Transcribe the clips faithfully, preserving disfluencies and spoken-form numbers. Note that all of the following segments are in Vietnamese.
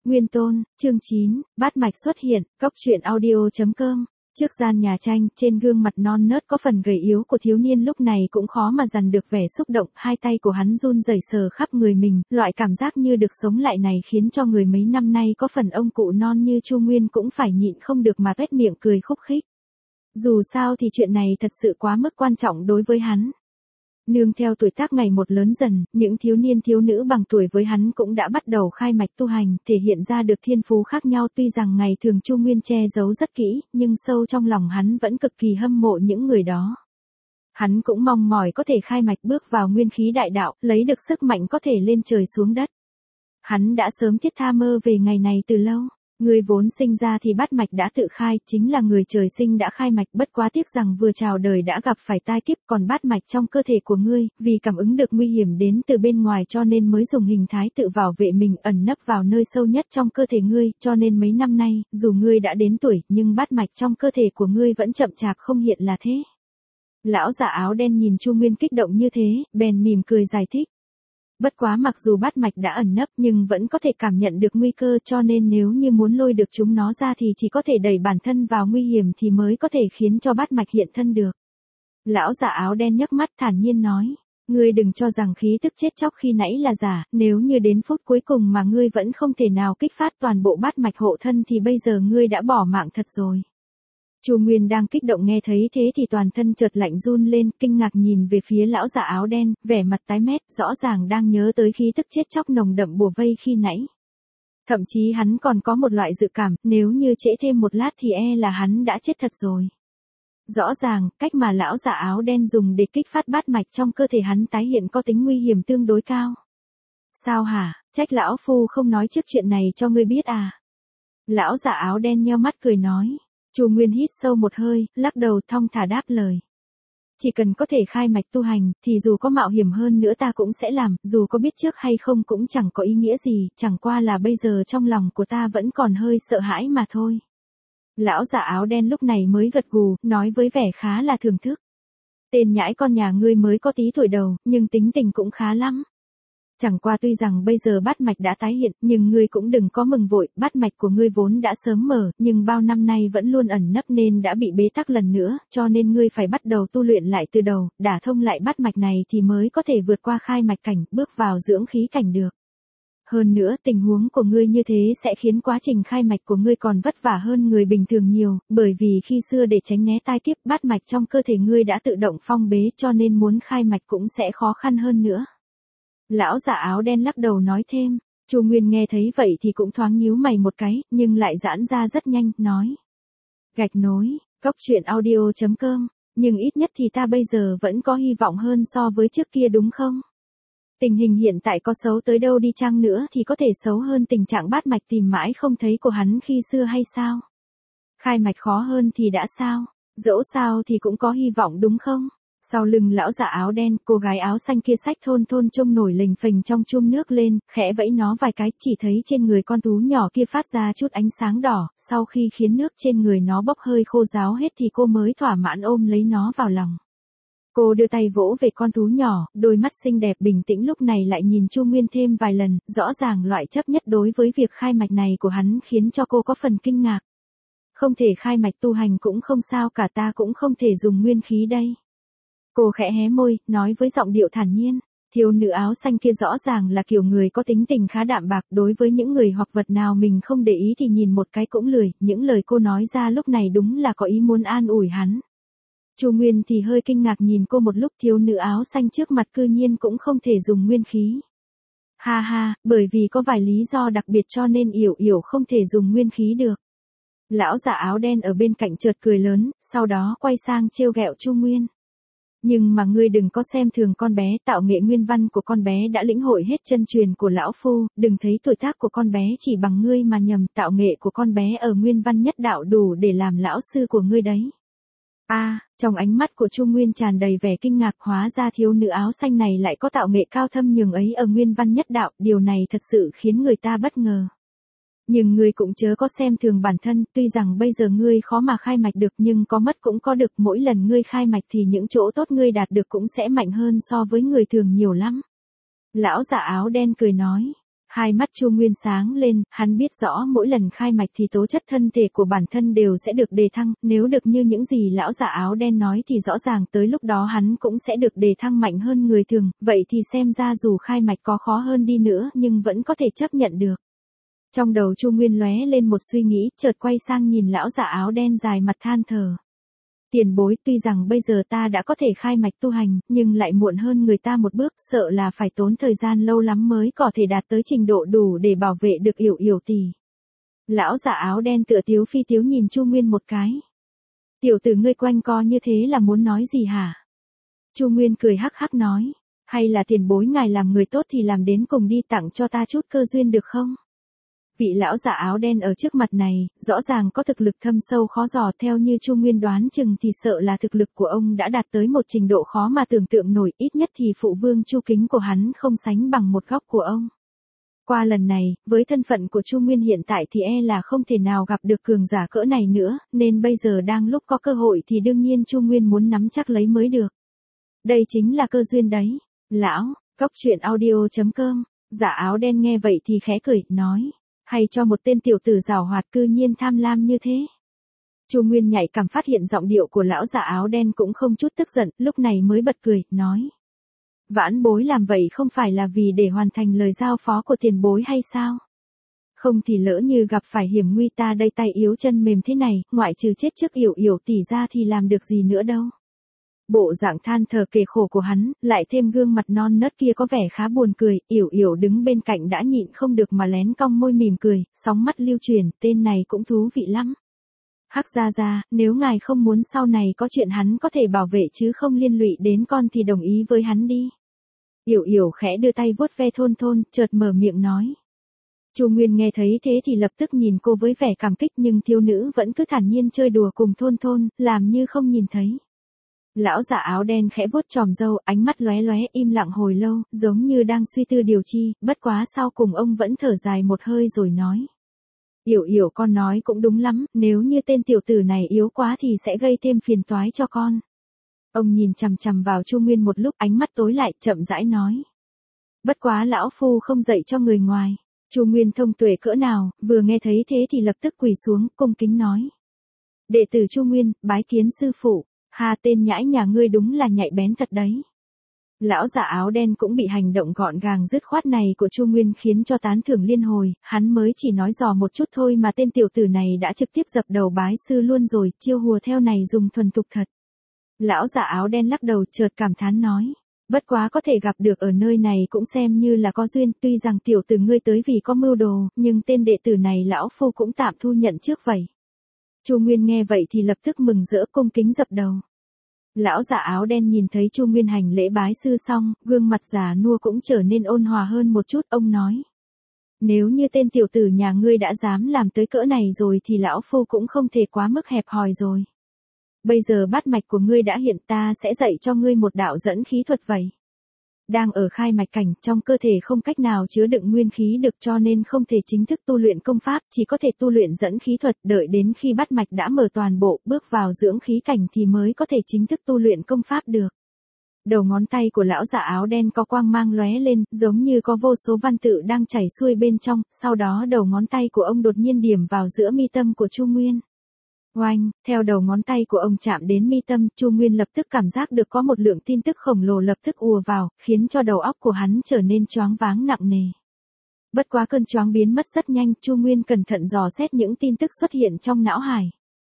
Nguyên Tôn, chương chín, Bát Mạch xuất hiện, Cốc truyện audio.com. Trước gian nhà tranh, trên gương mặt non nớt có phần gầy yếu của thiếu niên lúc này cũng khó mà dằn được vẻ xúc động, hai tay của hắn run rẩy sờ khắp người mình, loại cảm giác như được sống lại này khiến cho người mấy năm nay có phần ông cụ non như Chu Nguyên cũng phải nhịn không được mà tuét miệng cười khúc khích. Dù sao thì chuyện này thật sự quá mức quan trọng đối với hắn. Nương theo tuổi tác ngày một lớn dần, những thiếu niên thiếu nữ bằng tuổi với hắn cũng đã bắt đầu khai mạch tu hành, thể hiện ra được thiên phú khác nhau. Tuy rằng ngày thường Chu Nguyên che giấu rất kỹ, nhưng sâu trong lòng hắn vẫn cực kỳ hâm mộ những người đó. Hắn cũng mong mỏi có thể khai mạch bước vào nguyên khí đại đạo, lấy được sức mạnh có thể lên trời xuống đất. Hắn đã sớm thiết tha mơ về ngày này từ lâu. Người vốn sinh ra thì bát mạch đã tự khai, chính là người trời sinh đã khai mạch, bất quá tiếc rằng vừa chào đời đã gặp phải tai kiếp, còn bát mạch trong cơ thể của ngươi, vì cảm ứng được nguy hiểm đến từ bên ngoài cho nên mới dùng hình thái tự bảo vệ mình, ẩn nấp vào nơi sâu nhất trong cơ thể ngươi, cho nên mấy năm nay, dù ngươi đã đến tuổi, nhưng bát mạch trong cơ thể của ngươi vẫn chậm chạp không hiện là thế. Lão giả áo đen nhìn Chu Nguyên kích động như thế, bèn mỉm cười giải thích. Bất quá mặc dù bát mạch đã ẩn nấp nhưng vẫn có thể cảm nhận được nguy cơ, cho nên nếu như muốn lôi được chúng nó ra thì chỉ có thể đẩy bản thân vào nguy hiểm thì mới có thể khiến cho bát mạch hiện thân được. Lão giả áo đen nhấc mắt thản nhiên nói, ngươi đừng cho rằng khí tức chết chóc khi nãy là giả, nếu như đến phút cuối cùng mà ngươi vẫn không thể nào kích phát toàn bộ bát mạch hộ thân thì bây giờ ngươi đã bỏ mạng thật rồi. Chu Nguyên đang kích động nghe thấy thế thì toàn thân chợt lạnh run lên, kinh ngạc nhìn về phía lão giả áo đen, vẻ mặt tái mét, rõ ràng đang nhớ tới khí tức chết chóc nồng đậm bùa vây khi nãy. Thậm chí hắn còn có một loại dự cảm, nếu như trễ thêm một lát thì e là hắn đã chết thật rồi. Rõ ràng, cách mà lão giả áo đen dùng để kích phát bát mạch trong cơ thể hắn tái hiện có tính nguy hiểm tương đối cao. Sao hả, trách lão phu không nói trước chuyện này cho ngươi biết à? Lão giả áo đen nheo mắt cười nói. Chu Nguyên hít sâu một hơi, lắc đầu thong thả đáp lời. Chỉ cần có thể khai mạch tu hành, thì dù có mạo hiểm hơn nữa ta cũng sẽ làm, dù có biết trước hay không cũng chẳng có ý nghĩa gì, chẳng qua là bây giờ trong lòng của ta vẫn còn hơi sợ hãi mà thôi. Lão giả áo đen lúc này mới gật gù, nói với vẻ khá là thưởng thức. Tên nhãi con nhà ngươi mới có tí tuổi đầu, nhưng tính tình cũng khá lắm. Chẳng qua tuy rằng bây giờ bát mạch đã tái hiện, nhưng ngươi cũng đừng có mừng vội, bát mạch của ngươi vốn đã sớm mở, nhưng bao năm nay vẫn luôn ẩn nấp nên đã bị bế tắc lần nữa, cho nên ngươi phải bắt đầu tu luyện lại từ đầu, đả thông lại bát mạch này thì mới có thể vượt qua khai mạch cảnh, bước vào dưỡng khí cảnh được. Hơn nữa, tình huống của ngươi như thế sẽ khiến quá trình khai mạch của ngươi còn vất vả hơn người bình thường nhiều, bởi vì khi xưa để tránh né tai kiếp, bát mạch trong cơ thể ngươi đã tự động phong bế cho nên muốn khai mạch cũng sẽ khó khăn hơn nữa. Lão giả áo đen lắc đầu nói thêm, Chu Nguyên nghe thấy vậy thì cũng thoáng nhíu mày một cái, nhưng lại giãn ra rất nhanh, nói. Gạch nối, Cốc truyện audio.com, nhưng ít nhất thì ta bây giờ vẫn có hy vọng hơn so với trước kia đúng không? Tình hình hiện tại có xấu tới đâu đi chăng nữa thì có thể xấu hơn tình trạng bát mạch tìm mãi không thấy của hắn khi xưa hay sao? Khai mạch khó hơn thì đã sao? Dẫu sao thì cũng có hy vọng đúng không? Sau lưng lão giả áo đen, cô gái áo xanh kia xách thôn thôn trông nổi lềnh phềnh trong chum nước lên, khẽ vẫy nó vài cái, chỉ thấy trên người con thú nhỏ kia phát ra chút ánh sáng đỏ, sau khi khiến nước trên người nó bốc hơi khô ráo hết thì cô mới thỏa mãn ôm lấy nó vào lòng. Cô đưa tay vỗ về con thú nhỏ, đôi mắt xinh đẹp bình tĩnh lúc này lại nhìn Chu Nguyên thêm vài lần, rõ ràng loại chấp nhất đối với việc khai mạch này của hắn khiến cho cô có phần kinh ngạc. Không thể khai mạch tu hành cũng không sao cả, ta cũng không thể dùng nguyên khí đây. Cô khẽ hé môi, nói với giọng điệu thản nhiên, thiếu nữ áo xanh kia rõ ràng là kiểu người có tính tình khá đạm bạc, đối với những người hoặc vật nào mình không để ý thì nhìn một cái cũng lười, những lời cô nói ra lúc này đúng là có ý muốn an ủi hắn. Chu Nguyên thì hơi kinh ngạc nhìn cô một lúc, thiếu nữ áo xanh trước mặt cư nhiên cũng không thể dùng nguyên khí. Ha ha, bởi vì có vài lý do đặc biệt cho nên Yểu Yểu không thể dùng nguyên khí được. Lão giả áo đen ở bên cạnh chợt cười lớn, sau đó quay sang trêu ghẹo Chu Nguyên. Nhưng mà ngươi đừng có xem thường con bé, tạo nghệ nguyên văn của con bé đã lĩnh hội hết chân truyền của lão phu, đừng thấy tuổi tác của con bé chỉ bằng ngươi mà nhầm, tạo nghệ của con bé ở nguyên văn nhất đạo đủ để làm lão sư của ngươi đấy. A, à, trong ánh mắt của Chu Nguyên tràn đầy vẻ kinh ngạc, hóa ra thiếu nữ áo xanh này lại có tạo nghệ cao thâm nhường ấy ở nguyên văn nhất đạo, điều này thật sự khiến người ta bất ngờ. Nhưng ngươi cũng chớ có xem thường bản thân, tuy rằng bây giờ ngươi khó mà khai mạch được nhưng có mất cũng có được, mỗi lần ngươi khai mạch thì những chỗ tốt ngươi đạt được cũng sẽ mạnh hơn so với người thường nhiều lắm. Lão giả áo đen cười nói, Hai mắt Chu Nguyên sáng lên, hắn biết rõ mỗi lần khai mạch thì tố chất thân thể của bản thân đều sẽ được đề thăng, nếu được như những gì lão già áo đen nói thì rõ ràng tới lúc đó hắn cũng sẽ được đề thăng mạnh hơn người thường, vậy thì xem ra dù khai mạch có khó hơn đi nữa nhưng vẫn có thể chấp nhận được. Trong đầu Chu Nguyên lóe lên một suy nghĩ, chợt quay sang nhìn lão già áo đen dài mặt than thở. Tiền bối, tuy rằng bây giờ ta đã có thể khai mạch tu hành, nhưng lại muộn hơn người ta một bước, sợ là phải tốn thời gian lâu lắm mới có thể đạt tới trình độ đủ để bảo vệ được Yểu Yểu tỷ. Lão già áo đen tựa tiếu phi tiếu nhìn Chu Nguyên một cái. Tiểu tử ngươi quanh co như thế là muốn nói gì hả? Chu Nguyên cười hắc hắc nói, hay là tiền bối ngài làm người tốt thì làm đến cùng đi, tặng cho ta chút cơ duyên được không? Vị lão già áo đen ở trước mặt này, rõ ràng có thực lực thâm sâu khó dò, theo như Chu Nguyên đoán chừng thì sợ là thực lực của ông đã đạt tới một trình độ khó mà tưởng tượng nổi, ít nhất thì phụ vương Chu Kính của hắn không sánh bằng một góc của ông. Qua lần này, với thân phận của Chu Nguyên hiện tại thì e là không thể nào gặp được cường giả cỡ này nữa, nên bây giờ đang lúc có cơ hội thì đương nhiên Chu Nguyên muốn nắm chắc lấy mới được. Đây chính là cơ duyên đấy. Lão, cốc truyện audio chấm com, giả áo đen nghe vậy thì khẽ cười, nói. Hay cho một tên tiểu tử giàu hoạt cư nhiên tham lam như thế. Chu Nguyên nhạy cảm phát hiện giọng điệu của lão già áo đen cũng không chút tức giận, lúc này mới bật cười, nói. Vãn bối làm vậy không phải là vì để hoàn thành lời giao phó của tiền bối hay sao? Không thì lỡ như gặp phải hiểm nguy ta đây tay yếu chân mềm thế này, ngoại trừ chết trước Yểu Yểu tỷ ra thì làm được gì nữa đâu. Bộ dạng than thở kề khổ của hắn, lại thêm gương mặt non nớt kia có vẻ khá buồn cười, Yểu Yểu đứng bên cạnh đã nhịn không được mà lén cong môi mỉm cười, sóng mắt lưu truyền, tên này cũng thú vị lắm. Hắc gia gia, nếu ngài không muốn sau này có chuyện hắn có thể bảo vệ chứ không liên lụy đến con thì đồng ý với hắn đi. Yểu Yểu khẽ đưa tay vuốt ve thôn thôn, chợt mở miệng nói. Chu Nguyên nghe thấy thế thì lập tức nhìn cô với vẻ cảm kích, nhưng thiếu nữ vẫn cứ thản nhiên chơi đùa cùng thôn thôn, làm như không nhìn thấy. Lão già áo đen khẽ vuốt chòm râu, ánh mắt lóe lóe, im lặng hồi lâu, giống như đang suy tư điều chi, bất quá sau cùng ông vẫn thở dài một hơi rồi nói. Yểu Yểu con nói cũng đúng lắm, nếu như tên tiểu tử này yếu quá thì sẽ gây thêm phiền toái cho con. Ông nhìn chằm chằm vào Chu Nguyên một lúc, ánh mắt tối lại, chậm rãi nói. Bất quá lão phu không dạy cho người ngoài. Chu Nguyên thông tuệ cỡ nào, vừa nghe thấy thế thì lập tức quỳ xuống, cung kính nói. Đệ tử Chu Nguyên, bái kiến sư phụ. Ha, tên nhãi nhà ngươi đúng là nhạy bén thật đấy. Lão già áo đen cũng bị hành động gọn gàng dứt khoát này của Chu Nguyên khiến cho tán thưởng liên hồi, hắn mới chỉ nói dò một chút thôi mà tên tiểu tử này đã trực tiếp dập đầu bái sư luôn rồi, chiêu hùa theo này dùng thuần thục thật. Lão già áo đen lắc đầu chợt cảm thán nói, bất quá có thể gặp được ở nơi này cũng xem như là có duyên, tuy rằng tiểu tử ngươi tới vì có mưu đồ, nhưng tên đệ tử này lão phu cũng tạm thu nhận trước vậy. Chu Nguyên nghe vậy thì lập tức mừng rỡ cung kính dập đầu. Lão già áo đen nhìn thấy Chu Nguyên hành lễ bái sư xong, gương mặt già nua cũng trở nên ôn hòa hơn một chút, ông nói. Nếu như tên tiểu tử nhà ngươi đã dám làm tới cỡ này rồi thì lão phu cũng không thể quá mức hẹp hòi rồi. Bây giờ bát mạch của ngươi đã hiện, ta sẽ dạy cho ngươi một đạo dẫn khí thuật vậy. Đang ở khai mạch cảnh, trong cơ thể không cách nào chứa đựng nguyên khí được cho nên không thể chính thức tu luyện công pháp, chỉ có thể tu luyện dẫn khí thuật, đợi đến khi bát mạch đã mở toàn bộ, bước vào dưỡng khí cảnh thì mới có thể chính thức tu luyện công pháp được. Đầu ngón tay của lão già áo đen có quang mang lóe lên, giống như có vô số văn tự đang chảy xuôi bên trong, sau đó đầu ngón tay của ông đột nhiên điểm vào giữa mi tâm của Chu Nguyên. Oanh, theo đầu ngón tay của ông chạm đến mi tâm, Chu Nguyên lập tức cảm giác được có một lượng tin tức khổng lồ lập tức ùa vào, khiến cho đầu óc của hắn trở nên choáng váng nặng nề. Bất quá cơn choáng biến mất rất nhanh, Chu Nguyên cẩn thận dò xét những tin tức xuất hiện trong não hải.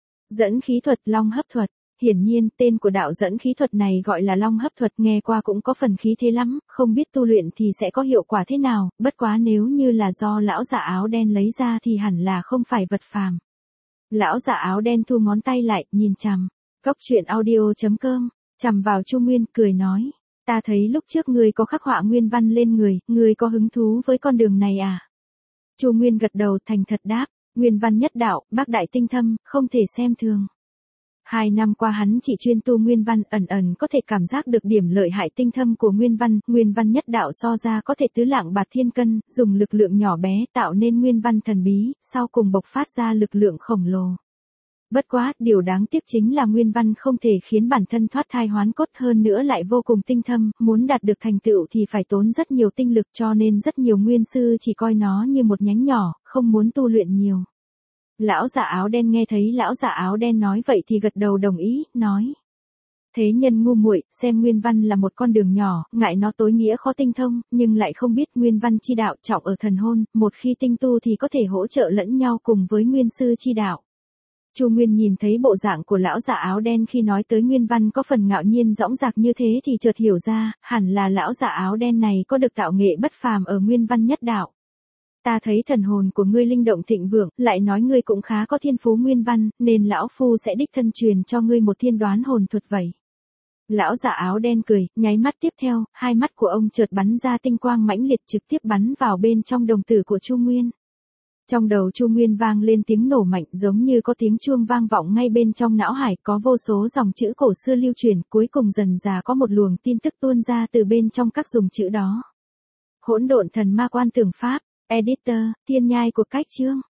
Dẫn khí thuật, long hấp thuật. Hiển nhiên, tên của đạo dẫn khí thuật này gọi là long hấp thuật, nghe qua cũng có phần khí thế lắm, không biết tu luyện thì sẽ có hiệu quả thế nào, bất quá nếu như là do lão già áo đen lấy ra thì hẳn là không phải vật phàm. Lão già áo đen thu ngón tay lại, nhìn chằm, cốc truyện audio chấm com, chằm vào Chu Nguyên, cười nói, ta thấy lúc trước ngươi có khắc họa nguyên văn lên người, ngươi có hứng thú với con đường này à? Chu Nguyên gật đầu thành thật đáp, nguyên văn nhất đạo, bác đại tinh thâm, không thể xem thường. Hai năm qua hắn chỉ chuyên tu nguyên văn, ẩn ẩn có thể cảm giác được điểm lợi hại tinh thâm của nguyên văn, nguyên văn nhất đạo so ra có thể tứ lạng bạt thiên cân, dùng lực lượng nhỏ bé tạo nên nguyên văn thần bí, sau cùng bộc phát ra lực lượng khổng lồ. Bất quá, điều đáng tiếc chính là nguyên văn không thể khiến bản thân thoát thai hoán cốt, hơn nữa lại vô cùng tinh thâm, muốn đạt được thành tựu thì phải tốn rất nhiều tinh lực, cho nên rất nhiều nguyên sư chỉ coi nó như một nhánh nhỏ, không muốn tu luyện nhiều. Lão già áo đen nghe thấy lão già áo đen nói vậy thì gật đầu đồng ý, nói. Thế nhân ngu muội, xem nguyên văn là một con đường nhỏ, ngại nó tối nghĩa khó tinh thông, nhưng lại không biết nguyên văn chi đạo trọng ở thần hồn, một khi tinh tu thì có thể hỗ trợ lẫn nhau cùng với nguyên sư chi đạo. Chu Nguyên nhìn thấy bộ dạng của lão già áo đen khi nói tới nguyên văn có phần ngạo nhiên dõng dạc như thế thì chợt hiểu ra, hẳn là lão già áo đen này có được tạo nghệ bất phàm ở nguyên văn nhất đạo. Ta thấy thần hồn của ngươi linh động thịnh vượng, lại nói ngươi cũng khá có thiên phú nguyên văn, nên lão phu sẽ đích thân truyền cho ngươi một thiên đoán hồn thuật vậy. Lão già áo đen cười, nháy mắt tiếp theo, hai mắt của ông chợt bắn ra tinh quang mãnh liệt trực tiếp bắn vào bên trong đồng tử của Chu Nguyên. Trong đầu Chu Nguyên vang lên tiếng nổ mạnh giống như có tiếng chuông vang vọng ngay bên trong não hải, có vô số dòng chữ cổ xưa lưu truyền, cuối cùng dần dà có một luồng tin tức tuôn ra từ bên trong các dùng chữ đó. Hỗn độn thần ma quan tưởng pháp, editor, thiên nhai của cách chương.